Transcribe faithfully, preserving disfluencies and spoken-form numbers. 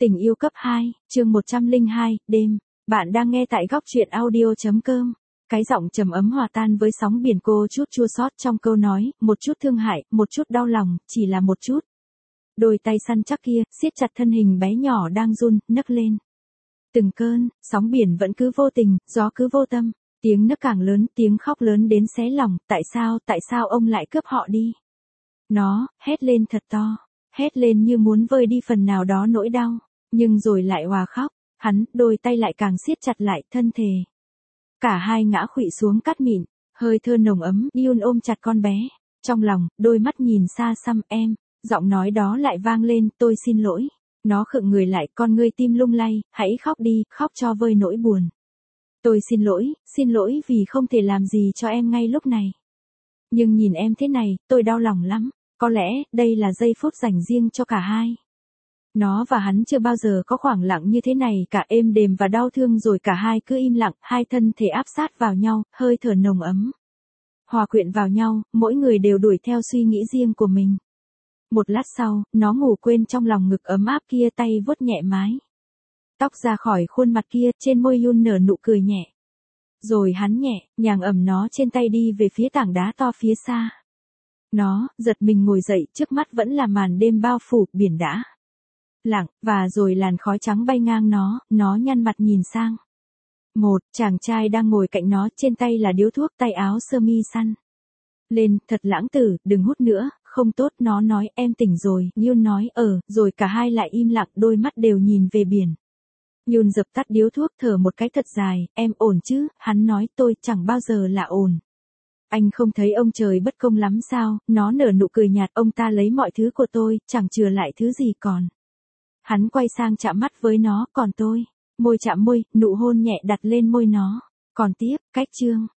Tình yêu cấp hai, chương một trăm lẻ hai, đêm. Bạn đang nghe tại góc truyện audio chấm com. Cái giọng trầm ấm hòa tan với sóng biển cô chút chua xót trong câu nói, một chút thương hại, một chút đau lòng, chỉ là một chút. Đôi tay săn chắc kia, siết chặt thân hình bé nhỏ đang run, nấc lên. Từng cơn, sóng biển vẫn cứ vô tình, gió cứ vô tâm. Tiếng nấc càng lớn, tiếng khóc lớn đến xé lòng, tại sao, tại sao ông lại cướp họ đi? Nó, hét lên thật to, hét lên như muốn vơi đi phần nào đó nỗi đau, nhưng rồi lại òa khóc, hắn, đôi tay lại càng siết chặt lại thân thể. Cả hai ngã khuỵu xuống cát mịn, hơi thơ nồng ấm, Yoon ôm chặt con bé, trong lòng, đôi mắt nhìn xa xăm em, giọng nói đó lại vang lên, tôi xin lỗi. Nó khựng người lại, con ngươi tim lung lay, hãy khóc đi, khóc cho vơi nỗi buồn. Tôi xin lỗi, xin lỗi vì không thể làm gì cho em ngay lúc này. Nhưng nhìn em thế này, tôi đau lòng lắm, có lẽ, đây là giây phút dành riêng cho cả hai. Nó và hắn chưa bao giờ có khoảng lặng như thế này, cả êm đềm và đau thương rồi cả hai cứ im lặng, hai thân thể áp sát vào nhau, hơi thở nồng ấm. Hòa quyện vào nhau, mỗi người đều đuổi theo suy nghĩ riêng của mình. Một lát sau, nó ngủ quên trong lòng ngực ấm áp kia, tay vuốt nhẹ mái tóc ra khỏi khuôn mặt kia, trên môi Yoon nở nụ cười nhẹ. Rồi hắn nhẹ, nhàng ẩm nó trên tay đi về phía tảng đá to phía xa. Nó, giật mình ngồi dậy, trước mắt vẫn là màn đêm bao phủ, biển đã lặng, và rồi làn khói trắng bay ngang nó, nó nhăn mặt nhìn sang. Một, chàng trai đang ngồi cạnh nó, trên tay là điếu thuốc, tay áo sơ mi săn lên, thật lãng tử, đừng hút nữa, không tốt, nó nói, em tỉnh rồi, Yoon nói, ờ, rồi cả hai lại im lặng, đôi mắt đều nhìn về biển. Yoon dập tắt điếu thuốc, thở một cái thật dài, em ổn chứ, hắn nói, tôi chẳng bao giờ là ổn. Anh không thấy ông trời bất công lắm sao, nó nở nụ cười nhạt, ông ta lấy mọi thứ của tôi, chẳng chừa lại thứ gì còn. Hắn quay sang chạm mắt với nó, còn tôi, môi chạm môi, nụ hôn nhẹ đặt lên môi nó, còn tiếp, cách chương.